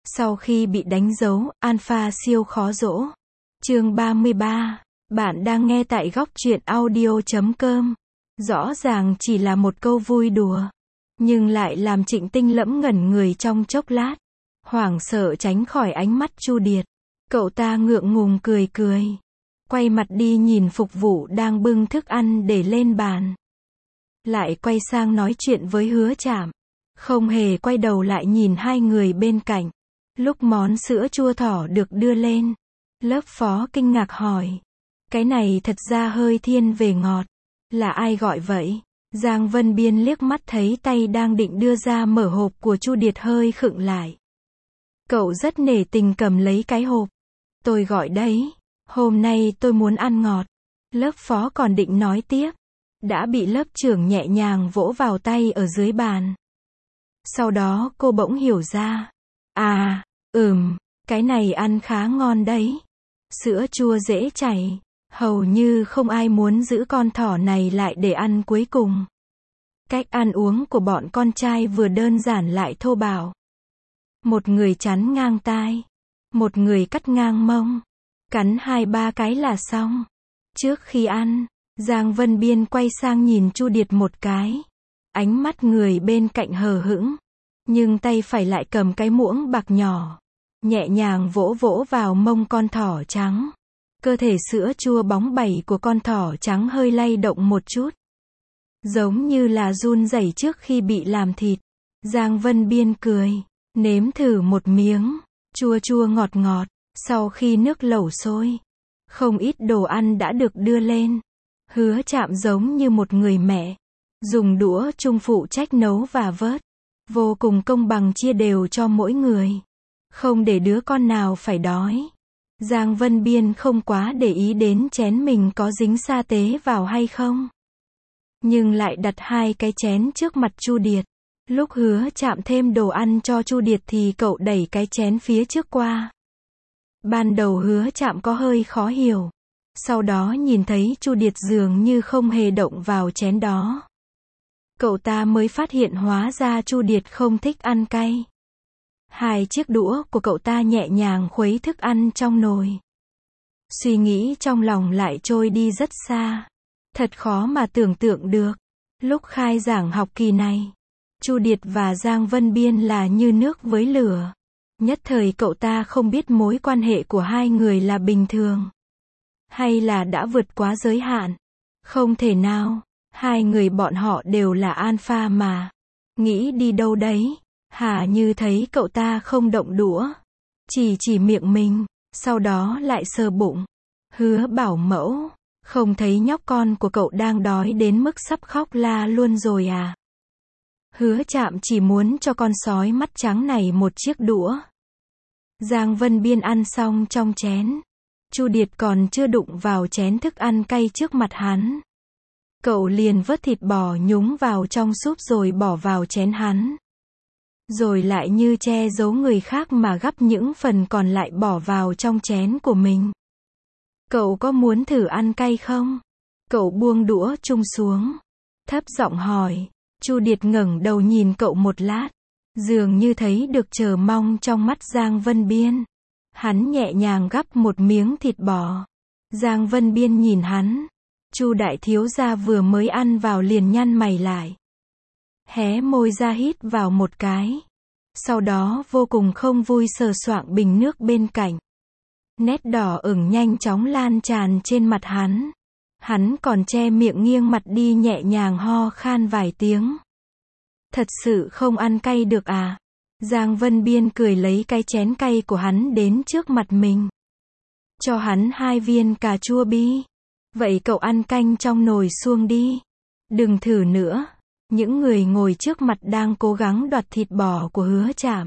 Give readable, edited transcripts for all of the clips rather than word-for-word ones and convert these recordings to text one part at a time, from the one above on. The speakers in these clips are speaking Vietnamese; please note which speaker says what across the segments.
Speaker 1: Sau khi bị đánh dấu, Alpha siêu khó dỗ. Chương 33. Bạn đang nghe tại góc truyện audio.com. Rõ ràng chỉ là một câu vui đùa, nhưng lại làm Trịnh Tinh Lẫm ngẩn người trong chốc lát, hoảng sợ tránh khỏi ánh mắt Chu Điệt. Cậu ta ngượng ngùng cười cười, quay mặt đi nhìn phục vụ đang bưng thức ăn để lên bàn. Lại quay sang nói chuyện với Hứa Trạm, không hề quay đầu lại nhìn hai người bên cạnh. Lúc món sữa chua thỏ được đưa lên, lớp phó kinh ngạc hỏi, cái này thật ra hơi thiên về ngọt, là ai gọi vậy? Giang Vân Biên liếc mắt thấy tay đang định đưa ra mở hộp của Chu Điệt hơi khựng lại. Cậu rất nể tình cầm lấy cái hộp. Tôi gọi đấy, hôm nay tôi muốn ăn ngọt. Lớp phó còn định nói tiếp, đã bị lớp trưởng nhẹ nhàng vỗ vào tay ở dưới bàn. Sau đó cô bỗng hiểu ra. À, cái này ăn khá ngon đấy. Sữa chua dễ chảy, hầu như không ai muốn giữ con thỏ này lại để ăn cuối cùng. Cách ăn uống của bọn con trai vừa đơn giản lại thô bạo. Một người chắn ngang tai, một người cắt ngang mông, cắn 2-3 cái là xong. Trước khi ăn, Giang Vân Biên quay sang nhìn Chu Điệt một cái. Ánh mắt người bên cạnh hờ hững, nhưng tay phải lại cầm cái muỗng bạc nhỏ, nhẹ nhàng vỗ vỗ vào mông con thỏ trắng. Cơ thể sữa chua bóng bẩy của con thỏ trắng hơi lay động một chút, giống như là run rẩy trước khi bị làm thịt. Giang Vân Biên cười, nếm thử một miếng, chua chua ngọt ngọt. Sau khi nước lẩu sôi, không ít đồ ăn đã được đưa lên. Hứa Trạm giống như một người mẹ, dùng đũa chung phụ trách nấu và vớt, vô cùng công bằng chia đều cho mỗi người, không để đứa con nào phải đói. Giang Vân Biên không quá để ý đến chén mình có dính sa tế vào hay không, nhưng lại đặt hai cái chén trước mặt Chu Điệt. Lúc Hứa Trạm thêm đồ ăn cho Chu Điệt thì cậu đẩy cái chén phía trước qua. Ban đầu Hứa Trạm có hơi khó hiểu, sau đó nhìn thấy Chu Điệt dường như không hề động vào chén đó, cậu ta mới phát hiện hóa ra Chu Điệt không thích ăn cay. Hai chiếc đũa của cậu ta nhẹ nhàng khuấy thức ăn trong nồi. Suy nghĩ trong lòng lại trôi đi rất xa. Thật khó mà tưởng tượng được, lúc khai giảng học kỳ này, Chu Điệt và Giang Vân Biên là như nước với lửa. Nhất thời cậu ta không biết mối quan hệ của hai người là bình thường, hay là đã vượt quá giới hạn. Không thể nào, hai người bọn họ đều là alpha mà. Nghĩ đi đâu đấy, hả? Như thấy cậu ta không động đũa, chỉ miệng mình, sau đó lại sờ bụng. Hứa bảo mẫu, không thấy nhóc con của cậu đang đói đến mức sắp khóc la luôn rồi à? Hứa Trạm chỉ muốn cho con sói mắt trắng này một chiếc đũa. Giang Vân Biên ăn xong trong chén. Chu Điệt còn chưa đụng vào chén thức ăn cay trước mặt hắn, cậu liền vớt thịt bò nhúng vào trong súp rồi bỏ vào chén hắn. Rồi lại như che giấu người khác mà gắp những phần còn lại bỏ vào trong chén của mình. Cậu có muốn thử ăn cay không? Cậu buông đũa chung xuống, thấp giọng hỏi. Chu Điệt ngẩng đầu nhìn cậu một lát, dường như thấy được chờ mong trong mắt Giang Vân Biên. Hắn nhẹ nhàng gắp một miếng thịt bò. Giang Vân Biên nhìn hắn. Chu đại thiếu gia vừa mới ăn vào liền nhăn mày lại, hé môi ra hít vào một cái, sau đó vô cùng không vui sờ soạng bình nước bên cạnh. Nét đỏ ửng nhanh chóng lan tràn trên mặt hắn. Hắn còn che miệng nghiêng mặt đi nhẹ nhàng ho khan vài tiếng. Thật sự không ăn cay được à? Giang Vân Biên cười lấy cái chén cay của hắn đến trước mặt mình, cho hắn 2 viên cà chua bi. Vậy cậu ăn canh trong nồi suông đi, đừng thử nữa. Những người ngồi trước mặt đang cố gắng đoạt thịt bò của Hứa Trạm,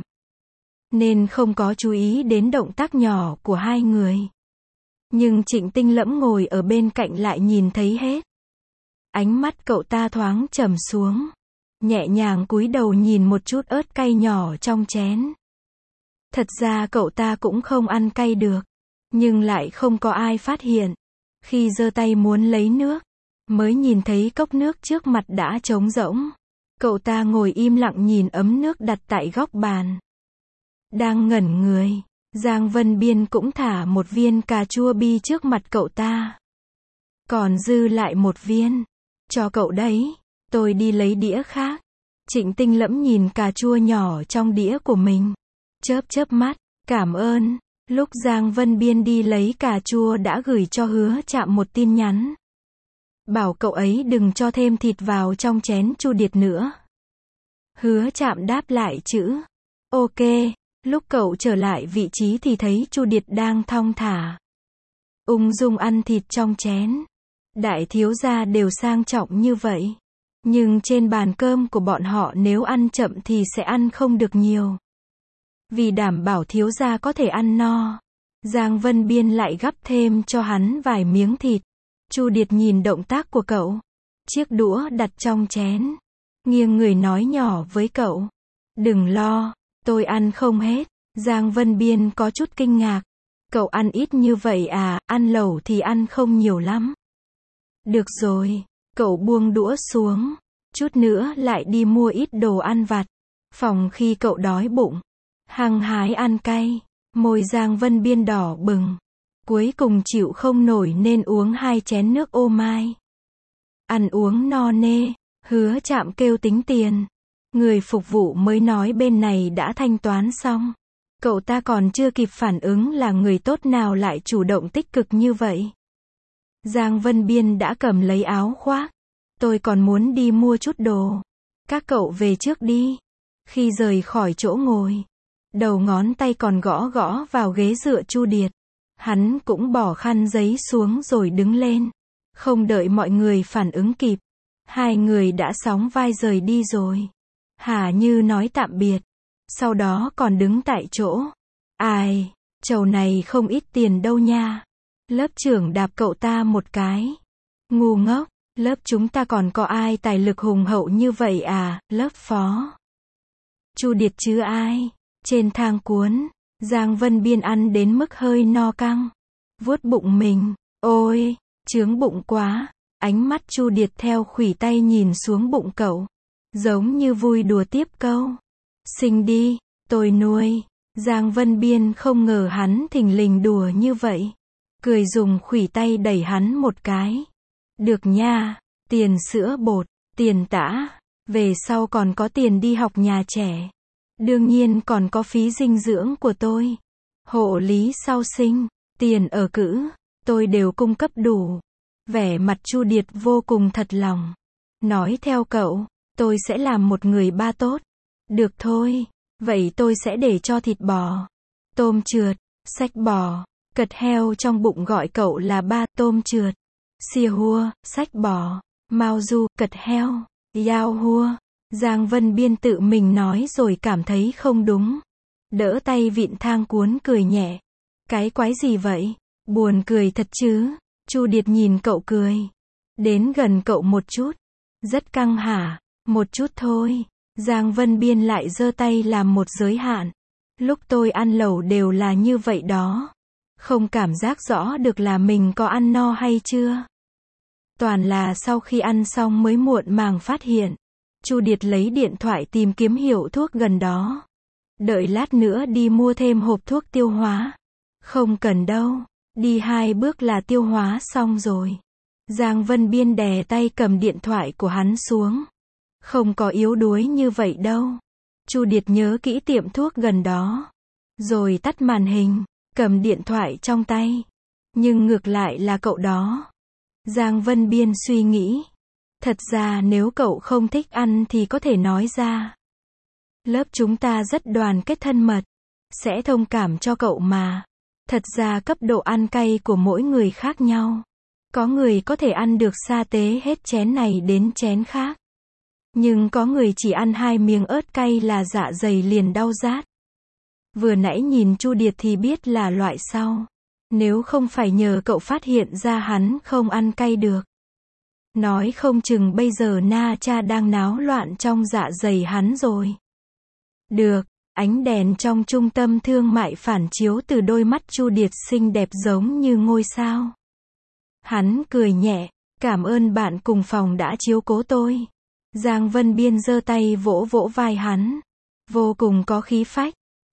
Speaker 1: nên không có chú ý đến động tác nhỏ của hai người. Nhưng Trịnh Tinh Lẫm ngồi ở bên cạnh lại nhìn thấy hết. Ánh mắt cậu ta thoáng trầm xuống, nhẹ nhàng cúi đầu nhìn một chút ớt cay nhỏ trong chén. Thật ra cậu ta cũng không ăn cay được, nhưng lại không có ai phát hiện. Khi giơ tay muốn lấy nước, mới nhìn thấy cốc nước trước mặt đã trống rỗng. Cậu ta ngồi im lặng nhìn ấm nước đặt tại góc bàn. Đang ngẩn người, Giang Vân Biên cũng thả một viên cà chua bi trước mặt cậu ta. Còn dư lại một viên. Cho cậu đấy, tôi đi lấy đĩa khác. Trịnh Tinh Lẫm nhìn cà chua nhỏ trong đĩa của mình. Chớp chớp mắt, cảm ơn. Lúc Giang Vân Biên đi lấy cà chua đã gửi cho Hứa Trạm một tin nhắn. Bảo cậu ấy đừng cho thêm thịt vào trong chén Chu Điệt nữa. Hứa Trạm đáp lại chữ ok. Lúc cậu trở lại vị trí thì thấy Chu Điệt đang thong thả ung dung ăn thịt trong chén. Đại thiếu gia đều sang trọng như vậy. Nhưng trên bàn cơm của bọn họ nếu ăn chậm thì sẽ ăn không được nhiều. Vì đảm bảo thiếu gia có thể ăn no, Giang Vân Biên lại gắp thêm cho hắn vài miếng thịt. Chu Điệt nhìn động tác của cậu. Chiếc đũa đặt trong chén. Nghiêng người nói nhỏ với cậu. Đừng lo, tôi ăn không hết. Giang Vân Biên có chút kinh ngạc. Cậu ăn ít như vậy à, ăn lẩu thì ăn không nhiều lắm. Được rồi, cậu buông đũa xuống. Chút nữa lại đi mua ít đồ ăn vặt. Phòng khi cậu đói bụng. Hăng hái ăn cay. Môi Giang Vân Biên đỏ bừng. Cuối cùng chịu không nổi nên uống 2 chén nước ô mai. Ăn uống no nê. Hứa Trạm kêu tính tiền. Người phục vụ mới nói bên này đã thanh toán xong. Cậu ta còn chưa kịp phản ứng là người tốt nào lại chủ động tích cực như vậy. Giang Vân Biên đã cầm lấy áo khoác. Tôi còn muốn đi mua chút đồ. Các cậu về trước đi. Khi rời khỏi chỗ ngồi, đầu ngón tay còn gõ gõ vào ghế dựa Chu Điệt. Hắn cũng bỏ khăn giấy xuống rồi đứng lên. Không đợi mọi người phản ứng kịp. Hai người đã sóng vai rời đi rồi. Hà Như nói tạm biệt. Sau đó còn đứng tại chỗ. Ai, chầu này không ít tiền đâu nha. Lớp trưởng đạp cậu ta một cái. Ngu ngốc, lớp chúng ta còn có ai tài lực hùng hậu như vậy à, lớp phó. Chu Điệt chứ ai. Trên thang cuốn, Giang Vân Biên ăn đến mức hơi no căng. Vuốt bụng mình, ôi, chướng bụng quá. Ánh mắt Chu Điệt theo khuỷu tay nhìn xuống bụng cậu. Giống như vui đùa tiếp câu. Sinh đi, tôi nuôi. Giang Vân Biên không ngờ hắn thình lình đùa như vậy. Cười dùng khuỷu tay đẩy hắn một cái. Được nha, tiền sữa bột, tiền tã. Về sau còn có tiền đi học nhà trẻ. Đương nhiên còn có phí dinh dưỡng của tôi. Hộ lý sau sinh, tiền ở cữ, tôi đều cung cấp đủ. Vẻ mặt Chu Điệt vô cùng thật lòng. Nói theo cậu, tôi sẽ làm một người ba tốt. Được thôi, vậy tôi sẽ để cho thịt bò, tôm trượt, sách bò, cật heo trong bụng gọi cậu là ba, tôm trượt, xìa hua, sách bò, mao du, cật heo, yao hua. Giang Vân Biên tự mình nói rồi cảm thấy không đúng. Đỡ tay vịn thang cuốn cười nhẹ. Cái quái gì vậy? Buồn cười thật chứ? Chu Điệt nhìn cậu cười. Đến gần cậu một chút. Rất căng hả? Một chút thôi. Giang Vân Biên lại giơ tay làm một giới hạn. Lúc tôi ăn lẩu đều là như vậy đó. Không cảm giác rõ được là mình có ăn no hay chưa. Toàn là sau khi ăn xong mới muộn màng phát hiện. Chu Điệt lấy điện thoại tìm kiếm hiệu thuốc gần đó. Đợi lát nữa đi mua thêm hộp thuốc tiêu hóa. Không cần đâu. Đi 2 bước là tiêu hóa xong rồi. Giang Vân Biên đè tay cầm điện thoại của hắn xuống. Không có yếu đuối như vậy đâu. Chu Điệt nhớ kỹ tiệm thuốc gần đó. Rồi tắt màn hình, cầm điện thoại trong tay. Nhưng ngược lại là cậu đó. Giang Vân Biên suy nghĩ. Thật ra nếu cậu không thích ăn thì có thể nói ra. Lớp chúng ta rất đoàn kết thân mật. Sẽ thông cảm cho cậu mà. Thật ra cấp độ ăn cay của mỗi người khác nhau. Có người có thể ăn được sa tế hết chén này đến chén khác. Nhưng có người chỉ ăn 2 miếng ớt cay là dạ dày liền đau rát. Vừa nãy nhìn Chu Điệt thì biết là loại sau. Nếu không phải nhờ cậu phát hiện ra hắn không ăn cay được. Nói không chừng bây giờ Na Cha đang náo loạn trong dạ dày hắn rồi. Được, ánh đèn trong trung tâm thương mại phản chiếu từ đôi mắt Chu Điệt xinh đẹp giống như ngôi sao. Hắn cười nhẹ, cảm ơn bạn cùng phòng đã chiếu cố tôi. Giang Vân Biên giơ tay vỗ vỗ vai hắn. Vô cùng có khí phách.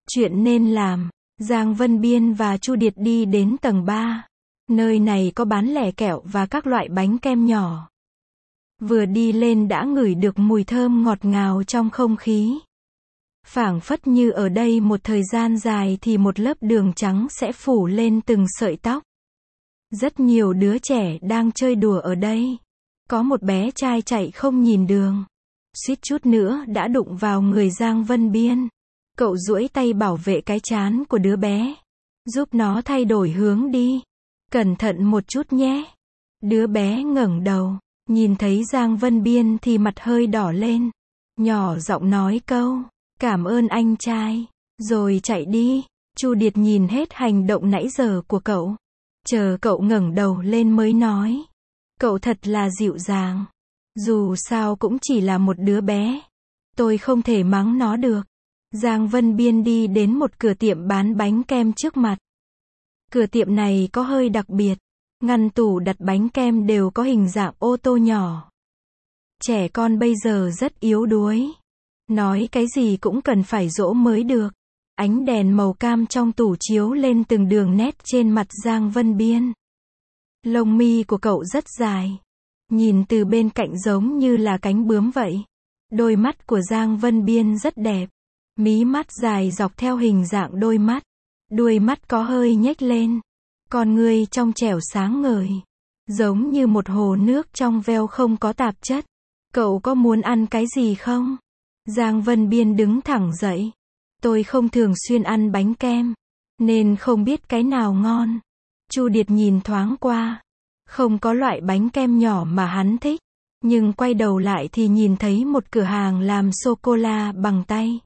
Speaker 1: Chuyện nên làm. Giang Vân Biên và Chu Điệt đi đến tầng 3. Nơi này có bán lẻ kẹo và các loại bánh kem nhỏ. Vừa đi lên đã ngửi được mùi thơm ngọt ngào trong không khí. Phảng phất như ở đây một thời gian dài thì một lớp đường trắng sẽ phủ lên từng sợi tóc. Rất nhiều đứa trẻ đang chơi đùa ở đây. Có một bé trai chạy không nhìn đường. Suýt chút nữa đã đụng vào người Giang Vân Biên. Cậu duỗi tay bảo vệ cái trán của đứa bé. Giúp nó thay đổi hướng đi. Cẩn thận một chút nhé. Đứa bé ngẩng đầu. Nhìn thấy Giang Vân Biên thì mặt hơi đỏ lên. Nhỏ giọng nói câu. Cảm ơn anh trai. Rồi chạy đi. Chu Điệt nhìn hết hành động nãy giờ của cậu. Chờ cậu ngẩng đầu lên mới nói. Cậu thật là dịu dàng. Dù sao cũng chỉ là một đứa bé. Tôi không thể mắng nó được. Giang Vân Biên đi đến một cửa tiệm bán bánh kem trước mặt. Cửa tiệm này có hơi đặc biệt. Ngăn tủ đặt bánh kem đều có hình dạng ô tô nhỏ. Trẻ con bây giờ rất yếu đuối. Nói cái gì cũng cần phải dỗ mới được. Ánh đèn màu cam trong tủ chiếu lên từng đường nét trên mặt Giang Vân Biên. Lông mi của cậu rất dài. Nhìn từ bên cạnh giống như là cánh bướm vậy. Đôi mắt của Giang Vân Biên rất đẹp. Mí mắt dài dọc theo hình dạng đôi mắt. Đuôi mắt có hơi nhếch lên. Con ngươi trong trẻo sáng ngời. Giống như một hồ nước trong veo không có tạp chất. Cậu có muốn ăn cái gì không? Giang Vân Biên đứng thẳng dậy. Tôi không thường xuyên ăn bánh kem. Nên không biết cái nào ngon. Chu Điệt nhìn thoáng qua. Không có loại bánh kem nhỏ mà hắn thích. Nhưng quay đầu lại thì nhìn thấy một cửa hàng làm sô-cô-la bằng tay.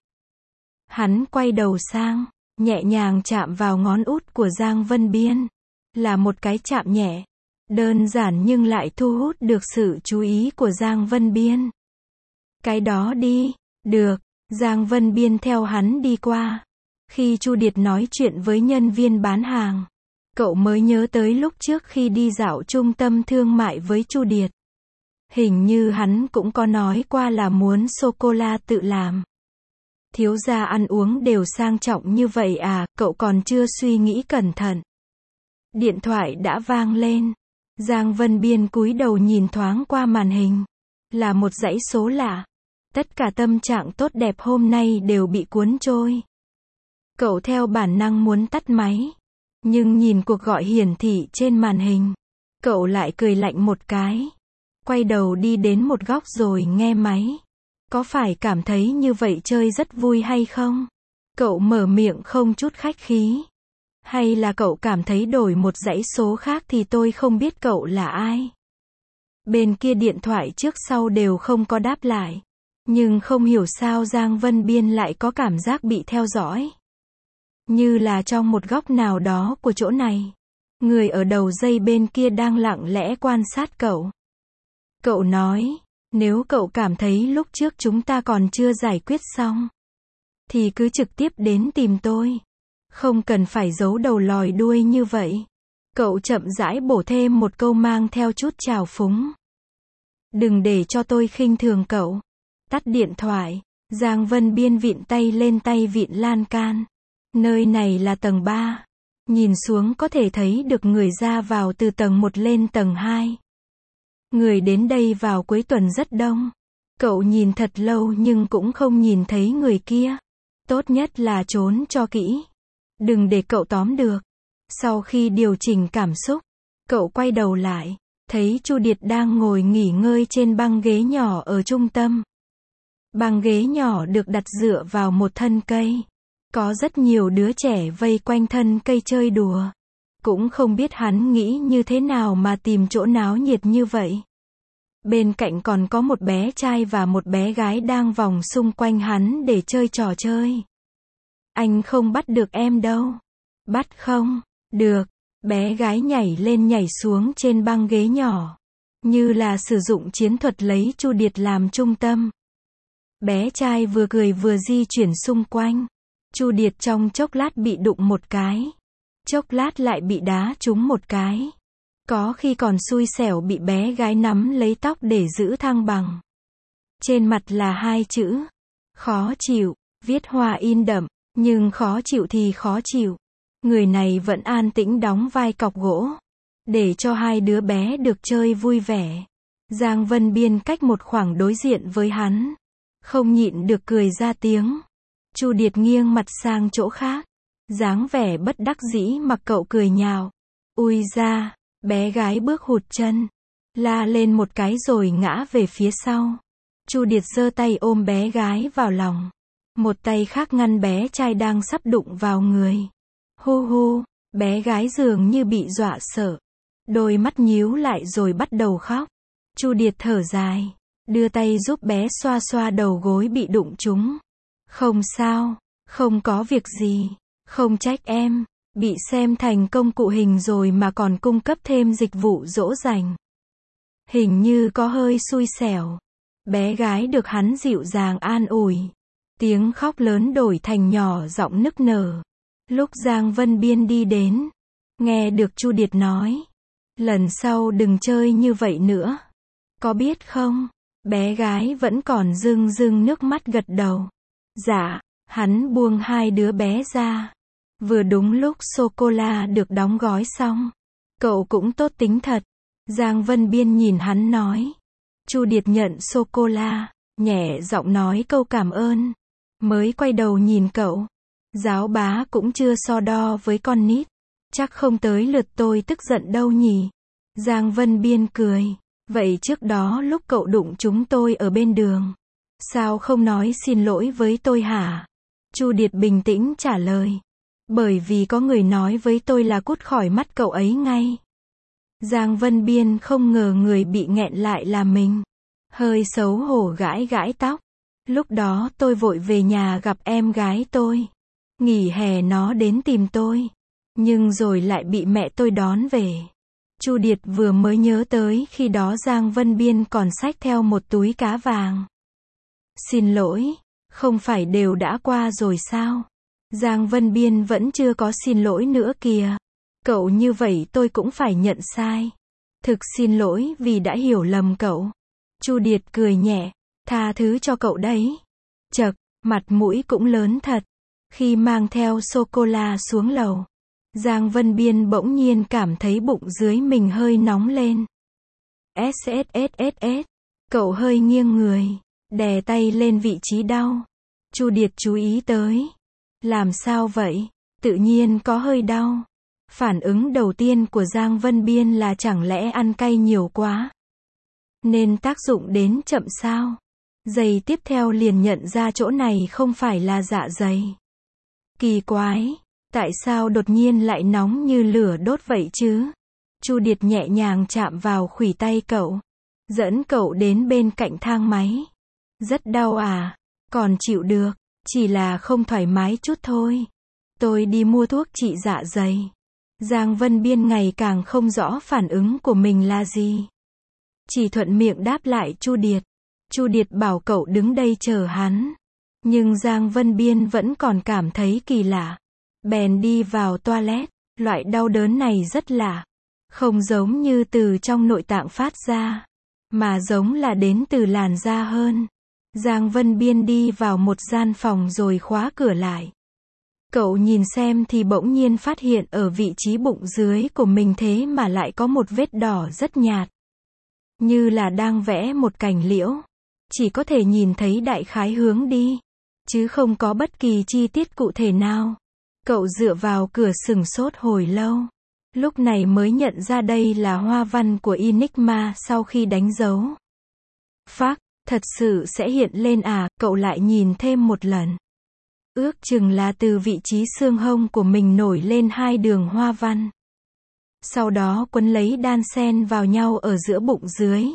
Speaker 1: Hắn quay đầu sang. Nhẹ nhàng chạm vào ngón út của Giang Vân Biên. Là một cái chạm nhẹ. Đơn giản nhưng lại thu hút được sự chú ý của Giang Vân Biên. Cái đó đi. Được. Giang Vân Biên theo hắn đi qua. Khi Chu Điệt nói chuyện với nhân viên bán hàng. Cậu mới nhớ tới lúc trước khi đi dạo trung tâm thương mại với Chu Điệt. Hình như hắn cũng có nói qua là muốn sô-cô-la tự làm. Thiếu gia ăn uống đều sang trọng như vậy à, cậu còn chưa suy nghĩ cẩn thận. Điện thoại đã vang lên. Giang Vân Biên cúi đầu nhìn thoáng qua màn hình. Là một dãy số lạ. Tất cả tâm trạng tốt đẹp hôm nay đều bị cuốn trôi. Cậu theo bản năng muốn tắt máy. Nhưng nhìn cuộc gọi hiển thị trên màn hình. Cậu lại cười lạnh một cái. Quay đầu đi đến một góc rồi nghe máy. Có phải cảm thấy như vậy chơi rất vui hay không? Cậu mở miệng không chút khách khí. Hay là cậu cảm thấy đổi một dãy số khác thì tôi không biết cậu là ai? Bên kia điện thoại trước sau đều không có đáp lại. Nhưng không hiểu sao Giang Vân Biên lại có cảm giác bị theo dõi. Như là trong một góc nào đó của chỗ này. Người ở đầu dây bên kia đang lặng lẽ quan sát cậu. Cậu nói, nếu cậu cảm thấy lúc trước chúng ta còn chưa giải quyết xong, thì cứ trực tiếp đến tìm tôi. Không cần phải giấu đầu lòi đuôi như vậy. Cậu chậm rãi bổ thêm một câu mang theo chút trào phúng. Đừng để cho tôi khinh thường cậu. Tắt điện thoại. Giang Vân Biên vịn tay lên tay vịn lan can. Nơi này là tầng 3. Nhìn xuống có thể thấy được người ra vào từ tầng 1 lên tầng 2. Người đến đây vào cuối tuần rất đông. Cậu nhìn thật lâu nhưng cũng không nhìn thấy người kia. Tốt nhất là trốn cho kỹ. Đừng để cậu tóm được. Sau khi điều chỉnh cảm xúc, cậu quay đầu lại. Thấy Chu Điệt đang ngồi nghỉ ngơi trên băng ghế nhỏ ở trung tâm. Băng ghế nhỏ được đặt dựa vào một thân cây. Có rất nhiều đứa trẻ vây quanh thân cây chơi đùa. Cũng không biết hắn nghĩ như thế nào mà tìm chỗ náo nhiệt như vậy. Bên cạnh còn có một bé trai và một bé gái đang vòng xung quanh hắn để chơi trò chơi. Anh không bắt được em đâu. Bắt không? Được. Bé gái nhảy lên nhảy xuống trên băng ghế nhỏ. Như là sử dụng chiến thuật lấy Chu Điệt làm trung tâm. Bé trai vừa cười vừa di chuyển xung quanh. Chu Điệt trong chốc lát bị đụng một cái. Chốc lát lại bị đá trúng một cái. Có khi còn xui xẻo bị bé gái nắm lấy tóc để giữ thăng bằng. Trên mặt là 2 chữ. Khó chịu. Viết hoa in đậm. Nhưng khó chịu thì khó chịu. Người này vẫn an tĩnh đóng vai cọc gỗ. Để cho hai đứa bé được chơi vui vẻ. Giang Vân Biên cách một khoảng đối diện với hắn. Không nhịn được cười ra tiếng. Chu Điệt nghiêng mặt sang chỗ khác. Dáng vẻ bất đắc dĩ mặc cậu cười nhạo. Ui ra, bé gái bước hụt chân. La lên một cái rồi ngã về phía sau. Chu Điệt giơ tay ôm bé gái vào lòng. Một tay khác ngăn bé trai đang sắp đụng vào người. Hu hu, bé gái dường như bị dọa sợ. Đôi mắt nhíu lại rồi bắt đầu khóc. Chu Điệt thở dài. Đưa tay giúp bé xoa xoa đầu gối bị đụng trúng. Không sao, không có việc gì. Không trách em. Bị xem thành công cụ hình rồi mà còn cung cấp thêm dịch vụ dỗ dành. Hình như có hơi xui xẻo. Bé gái được hắn dịu dàng an ủi. Tiếng khóc lớn đổi thành nhỏ giọng nức nở. Lúc Giang Vân Biên đi đến, nghe được Chu Điệt nói. Lần sau đừng chơi như vậy nữa. Có biết không? Bé gái vẫn còn rưng rưng nước mắt gật đầu. Dạ, hắn buông hai đứa bé ra. Vừa đúng lúc sô-cô-la được đóng gói xong. Cậu cũng tốt tính thật. Giang Vân Biên nhìn hắn nói. Chu Điệt nhận sô-cô-la, nhẹ giọng nói câu cảm ơn. Mới quay đầu nhìn cậu. Giáo bá cũng chưa so đo với con nít. Chắc không tới lượt tôi tức giận đâu nhỉ. Giang Vân Biên cười. Vậy trước đó lúc cậu đụng chúng tôi ở bên đường, sao không nói xin lỗi với tôi hả? Chu Điệt bình tĩnh trả lời. Bởi vì có người nói với tôi là cút khỏi mắt cậu ấy ngay. Giang Vân Biên không ngờ người bị nghẹn lại là mình. Hơi xấu hổ gãi gãi tóc. Lúc đó tôi vội về nhà gặp em gái tôi. Nghỉ hè nó đến tìm tôi. Nhưng rồi lại bị mẹ tôi đón về. Chu Điệt vừa mới nhớ tới khi đó Giang Vân Biên còn xách theo một túi cá vàng. Xin lỗi, không phải đều đã qua rồi sao? Giang Vân Biên vẫn chưa có xin lỗi nữa kìa. Cậu như vậy tôi cũng phải nhận sai. Thực xin lỗi vì đã hiểu lầm cậu. Chu Điệt cười nhẹ, tha thứ cho cậu đấy. Chậc, mặt mũi cũng lớn thật. Khi mang theo sô-cô-la xuống lầu, Giang Vân Biên bỗng nhiên cảm thấy bụng dưới mình hơi nóng lên. SSSSS. Cậu hơi nghiêng người, đè tay lên vị trí đau. Chu Điệt chú ý tới. Làm sao vậy? Tự nhiên có hơi đau. Phản ứng đầu tiên của Giang Vân Biên là chẳng lẽ ăn cay nhiều quá nên tác dụng đến chậm sao? Giây tiếp theo liền nhận ra chỗ này không phải là dạ dày. Kỳ quái, tại sao đột nhiên lại nóng như lửa đốt vậy chứ? Chu Điệt nhẹ nhàng chạm vào khuỷu tay cậu, dẫn cậu đến bên cạnh thang máy. Rất đau à? Còn chịu được, chỉ là không thoải mái chút thôi. Tôi đi mua thuốc trị dạ dày. Giang Vân Biên ngày càng không rõ phản ứng của mình là gì. Chỉ thuận miệng đáp lại Chu Điệt. Chu Điệt bảo cậu đứng đây chờ hắn. Nhưng Giang Vân Biên vẫn còn cảm thấy kỳ lạ. Bèn đi vào toilet. Loại đau đớn này rất lạ. Không giống như từ trong nội tạng phát ra, mà giống là đến từ làn da hơn. Giang Vân Biên đi vào một gian phòng rồi khóa cửa lại. Cậu nhìn xem thì bỗng nhiên phát hiện ở vị trí bụng dưới của mình thế mà lại có một vết đỏ rất nhạt. Như là đang vẽ một cành liễu. Chỉ có thể nhìn thấy đại khái hướng đi, chứ không có bất kỳ chi tiết cụ thể nào. Cậu dựa vào cửa sửng sốt hồi lâu. Lúc này mới nhận ra đây là hoa văn của Enigma sau khi đánh dấu. Phác, thật sự sẽ hiện lên à? Cậu lại nhìn thêm một lần. Ước chừng là từ vị trí xương hông của mình nổi lên hai đường hoa văn. Sau đó quấn lấy đan xen vào nhau ở giữa bụng dưới.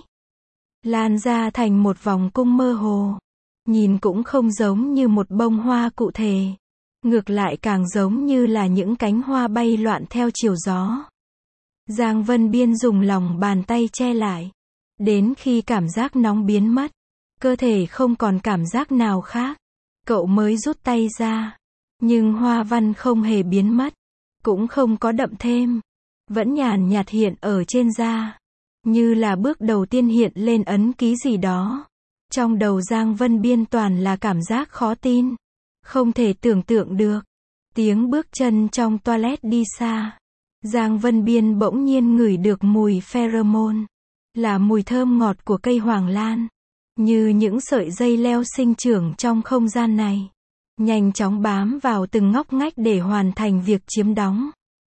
Speaker 1: Lan ra thành một vòng cung mơ hồ. Nhìn cũng không giống như một bông hoa cụ thể. Ngược lại càng giống như là những cánh hoa bay loạn theo chiều gió. Giang Vân Biên dùng lòng bàn tay che lại. Đến khi cảm giác nóng biến mất, cơ thể không còn cảm giác nào khác, cậu mới rút tay ra. Nhưng hoa văn không hề biến mất, cũng không có đậm thêm, vẫn nhàn nhạt hiện ở trên da. Như là bước đầu tiên hiện lên ấn ký gì đó. Trong đầu Giang Vân Biên toàn là cảm giác khó tin. Không thể tưởng tượng được. Tiếng bước chân trong toilet đi xa. Giang Vân Biên bỗng nhiên ngửi được mùi pheromone. Là mùi thơm ngọt của cây hoàng lan. Như những sợi dây leo sinh trưởng trong không gian này. Nhanh chóng bám vào từng ngóc ngách để hoàn thành việc chiếm đóng.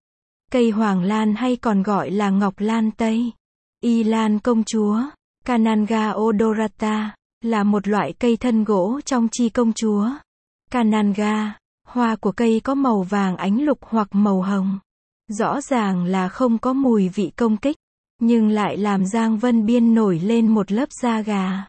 Speaker 1: Cây hoàng lan hay còn gọi là ngọc lan Tây, y lan công chúa, Cananga odorata, là một loại cây thân gỗ trong chi công chúa. Cananga, hoa của cây có màu vàng ánh lục hoặc màu hồng. Rõ ràng là không có mùi vị công kích, nhưng lại làm Giang Vân Biên nổi lên một lớp da gà.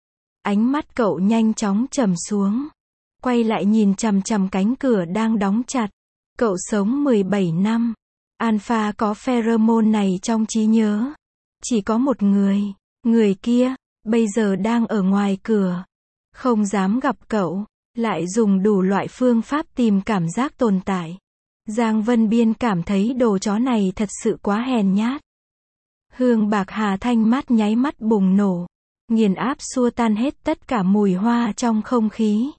Speaker 1: Ánh mắt cậu nhanh chóng trầm xuống. Quay lại nhìn chằm chằm cánh cửa đang đóng chặt. Cậu sống 17 năm. Alpha có pheromone này trong trí nhớ. Chỉ có một người. Người kia, bây giờ đang ở ngoài cửa. Không dám gặp cậu. Lại dùng đủ loại phương pháp tìm cảm giác tồn tại. Giang Vân Biên cảm thấy đồ chó này thật sự quá hèn nhát. Hương bạc hà thanh mát nháy mắt bùng nổ. Nghiền áp xua tan hết tất cả mùi hoa trong không khí.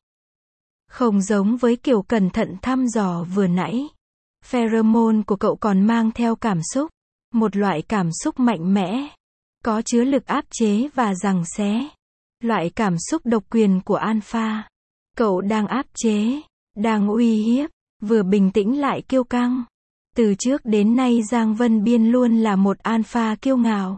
Speaker 1: Không giống với kiểu cẩn thận thăm dò vừa nãy. Pheromone của cậu còn mang theo cảm xúc. Một loại cảm xúc mạnh mẽ. Có chứa lực áp chế và giằng xé. Loại cảm xúc độc quyền của Alpha. Cậu đang áp chế, đang uy hiếp, vừa bình tĩnh lại kiêu căng. Từ trước đến nay Giang Vân Biên luôn là một Alpha kiêu ngạo.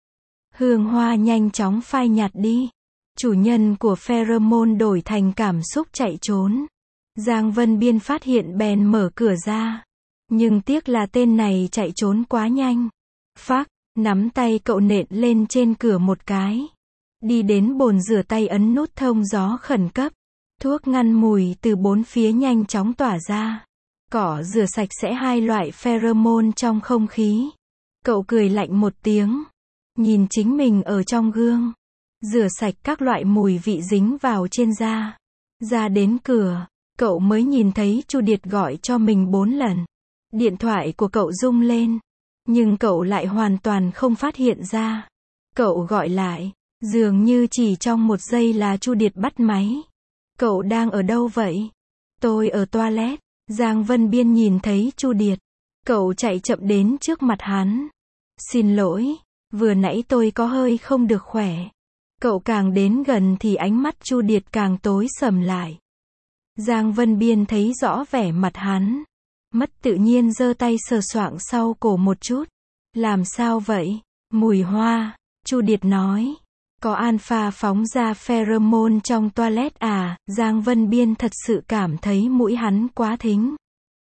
Speaker 1: Hương hoa nhanh chóng phai nhạt đi. Chủ nhân của pheromone đổi thành cảm xúc chạy trốn. Giang Vân Biên phát hiện bèn mở cửa ra. Nhưng tiếc là tên này chạy trốn quá nhanh. Phác, nắm tay cậu nện lên trên cửa một cái. Đi đến bồn rửa tay ấn nút thông gió khẩn cấp. Thuốc ngăn mùi từ bốn phía nhanh chóng tỏa ra. Cỏ rửa sạch sẽ hai loại pheromone trong không khí. Cậu cười lạnh một tiếng. Nhìn chính mình ở trong gương. Rửa sạch các loại mùi vị dính vào trên da. Ra đến cửa, cậu mới nhìn thấy Chu Điệt gọi cho mình 4 lần. Điện thoại của cậu rung lên. Nhưng cậu lại hoàn toàn không phát hiện ra. Cậu gọi lại. Dường như chỉ trong một giây là Chu Điệt bắt máy. Cậu đang ở đâu vậy? Tôi ở toilet. Giang Vân Biên nhìn thấy Chu Điệt. Cậu chạy chậm đến trước mặt hắn. Xin lỗi, vừa nãy tôi có hơi không được khỏe. Cậu càng đến gần thì ánh mắt Chu Điệt càng tối sầm lại. Giang Vân Biên thấy rõ vẻ mặt hắn. Mất tự nhiên giơ tay sờ soạng sau cổ một chút. Làm sao vậy? Mùi hoa, Chu Điệt nói. Có Alpha phóng ra pheromone trong toilet à? Giang Vân Biên thật sự cảm thấy mũi hắn quá thính.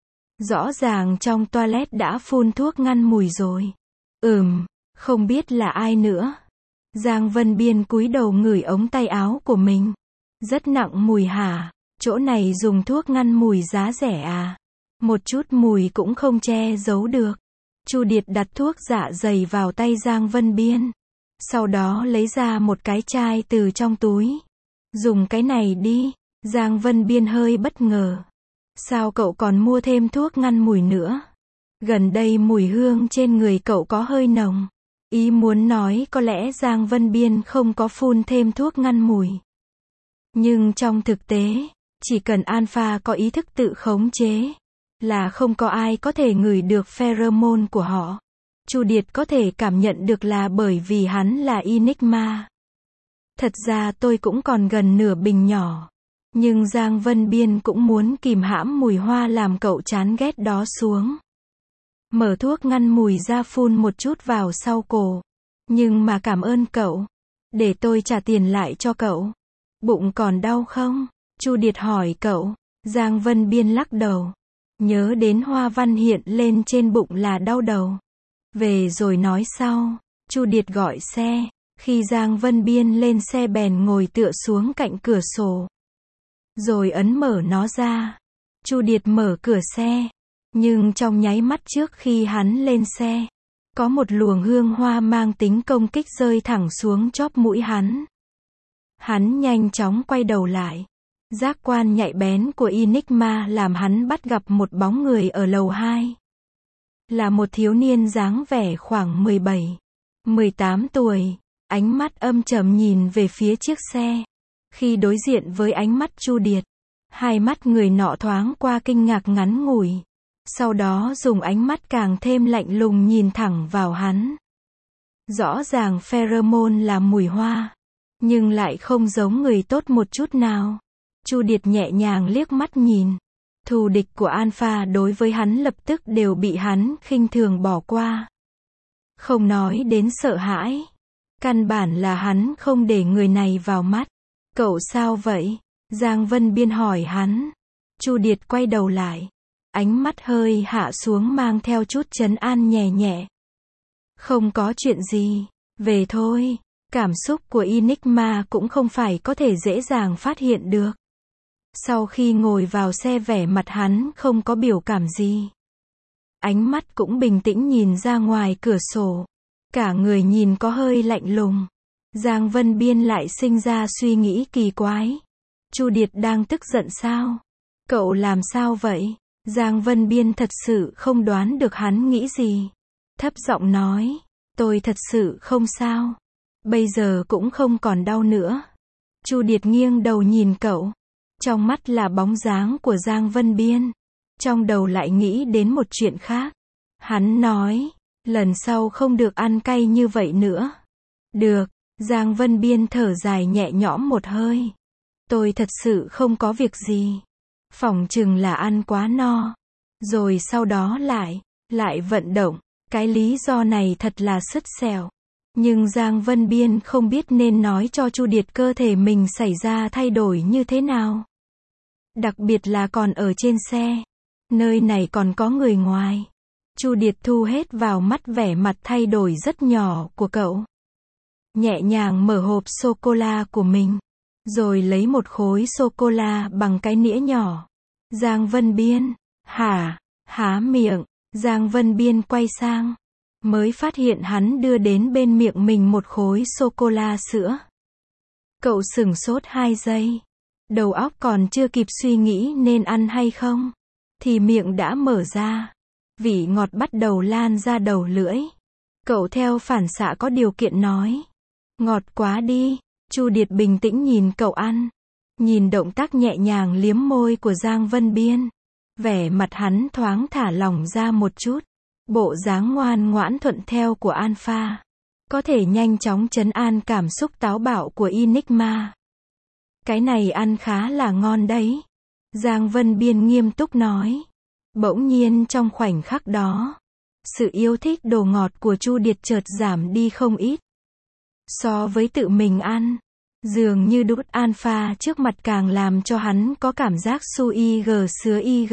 Speaker 1: Rõ ràng trong toilet đã phun thuốc ngăn mùi rồi. Không biết là ai nữa. Giang Vân Biên cúi đầu ngửi ống tay áo của mình. Rất nặng mùi hả? Chỗ này dùng thuốc ngăn mùi giá rẻ à? Một chút mùi cũng không che giấu được. Chu Điệt đặt thuốc dạ dày vào tay Giang Vân Biên. Sau đó lấy ra một cái chai từ trong túi. Dùng cái này đi. Giang Vân Biên hơi bất ngờ. Sao cậu còn mua thêm thuốc ngăn mùi nữa? Gần đây mùi hương trên người cậu có hơi nồng. Ý muốn nói có lẽ Giang Vân Biên không có phun thêm thuốc ngăn mùi. Nhưng trong thực tế, chỉ cần Alpha có ý thức tự khống chế, là không có ai có thể ngửi được pheromone của họ. Chu Điệt có thể cảm nhận được là bởi vì hắn là Enigma. Thật ra tôi cũng còn gần nửa bình nhỏ. Nhưng Giang Vân Biên cũng muốn kìm hãm mùi hoa làm cậu chán ghét đó xuống. Mở thuốc ngăn mùi ra phun một chút vào sau cổ. Nhưng mà cảm ơn cậu. Để tôi trả tiền lại cho cậu. Bụng còn đau không? Chu Điệt hỏi cậu. Giang Vân Biên lắc đầu. Nhớ đến hoa văn hiện lên trên bụng là đau đầu. Về rồi nói sau. Chu Điệt gọi xe. Khi Giang Vân Biên lên xe bèn ngồi tựa xuống cạnh cửa sổ. Rồi ấn mở nó ra. Chu Điệt mở cửa xe. Nhưng trong nháy mắt trước khi hắn lên xe, có một luồng hương hoa mang tính công kích rơi thẳng xuống chóp mũi hắn. Hắn nhanh chóng quay đầu lại. Giác quan nhạy bén của Enigma làm hắn bắt gặp một bóng người ở lầu 2. Là một thiếu niên dáng vẻ khoảng 17, 18 tuổi, ánh mắt âm trầm nhìn về phía chiếc xe. Khi đối diện với ánh mắt Chu Điệt, Hai mắt người nọ thoáng qua kinh ngạc ngắn ngủi. Sau đó dùng ánh mắt càng thêm lạnh lùng nhìn thẳng vào hắn. Rõ ràng pheromone là mùi hoa, nhưng lại không giống người tốt một chút nào. Chu Điệt nhẹ nhàng liếc mắt nhìn. Thù địch của Alpha đối với hắn lập tức đều bị hắn khinh thường bỏ qua. Không nói đến sợ hãi. Căn bản là hắn không để người này vào mắt. Cậu sao vậy? Giang Vân Biên hỏi hắn. Chu Điệt quay đầu lại. Ánh mắt hơi hạ xuống mang theo chút trấn an nhẹ nhẹ. Không có chuyện gì. Về thôi. Cảm xúc của Enigma cũng không phải có thể dễ dàng phát hiện được. Sau khi ngồi vào xe vẻ mặt hắn không có biểu cảm gì. Ánh mắt cũng bình tĩnh nhìn ra ngoài cửa sổ. Cả người nhìn có hơi lạnh lùng. Giang Vân Biên lại sinh ra suy nghĩ kỳ quái. Chu Điệt đang tức giận sao? Cậu làm sao vậy? Giang Vân Biên thật sự không đoán được hắn nghĩ gì. Thấp giọng nói, tôi thật sự không sao. Bây giờ cũng không còn đau nữa. Chu Điệt nghiêng đầu nhìn cậu. Trong mắt là bóng dáng của Giang Vân Biên. Trong đầu lại nghĩ đến một chuyện khác. Hắn nói, lần sau không được ăn cay như vậy nữa. Được, Giang Vân Biên thở dài nhẹ nhõm một hơi. Tôi thật sự không có việc gì. Phỏng chừng là ăn quá no. Rồi sau đó lại vận động. Cái lý do này thật là sứt sẹo. Nhưng Giang Vân Biên không biết nên nói cho Chu Điệt cơ thể mình xảy ra thay đổi như thế nào. Đặc biệt là còn ở trên xe. Nơi này còn có người ngoài. Chu Điệt thu hết vào mắt vẻ mặt thay đổi rất nhỏ của cậu. Nhẹ nhàng mở hộp sô-cô-la của mình. Rồi lấy một khối sô-cô-la bằng cái nĩa nhỏ. Giang Vân Biên. Há miệng. Giang Vân Biên quay sang. Mới phát hiện hắn đưa đến bên miệng mình một khối sô-cô-la sữa. Cậu sửng sốt 2 giây. Đầu óc còn chưa kịp suy nghĩ nên ăn hay không. Thì miệng đã mở ra. Vị ngọt bắt đầu lan ra đầu lưỡi. Cậu theo phản xạ có điều kiện nói. Ngọt quá đi. Chu Điệt bình tĩnh nhìn cậu ăn. Nhìn động tác nhẹ nhàng liếm môi của Giang Vân Biên. Vẻ mặt hắn thoáng thả lỏng ra một chút. Bộ dáng ngoan ngoãn thuận theo của Alpha. Có thể nhanh chóng trấn an cảm xúc táo bạo của Enigma. Cái này ăn khá là ngon đấy. Giang Vân Biên nghiêm túc nói. Bỗng nhiên trong khoảnh khắc đó. Sự yêu thích đồ ngọt của Chu Điệt chợt giảm đi không ít. So với tự mình ăn. Dường như đút Alpha trước mặt càng làm cho hắn có cảm giác su ig sứa ig.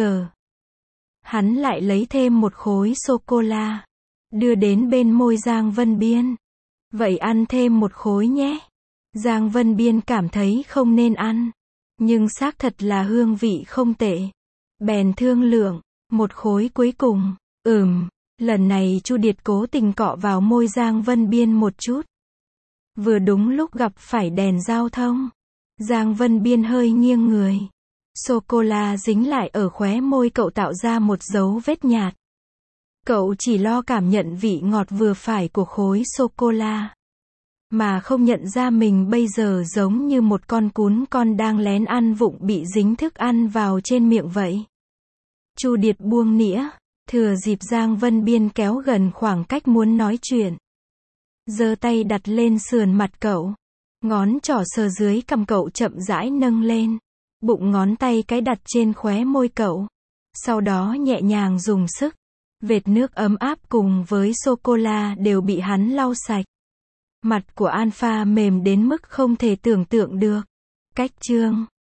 Speaker 1: Hắn lại lấy thêm một khối sô-cô-la. Đưa đến bên môi Giang Vân Biên. Vậy ăn thêm một khối nhé. Giang Vân Biên cảm thấy không nên ăn. Nhưng xác thật là hương vị không tệ. Bèn thương lượng. Một khối cuối cùng. Lần này Chu Điệt cố tình cọ vào môi Giang Vân Biên một chút. Vừa đúng lúc gặp phải đèn giao thông. Giang Vân Biên hơi nghiêng người. Sô-cô-la dính lại ở khóe môi cậu tạo ra một dấu vết nhạt. Cậu chỉ lo cảm nhận vị ngọt vừa phải của khối sô-cô-la. Mà không nhận ra mình bây giờ giống như một con cún con đang lén ăn vụng bị dính thức ăn vào trên miệng vậy. Chu Điệt buông nĩa. Thừa dịp Giang Vân Biên kéo gần khoảng cách muốn nói chuyện. Giơ tay đặt lên sườn mặt cậu. Ngón trỏ sờ dưới cằm cậu chậm rãi nâng lên. Bụng ngón tay cái đặt trên khóe môi cậu. Sau đó nhẹ nhàng dùng sức. Vệt nước ấm áp cùng với sô-cô-la đều bị hắn lau sạch. Mặt của Alpha mềm đến mức không thể tưởng tượng được. Cách chương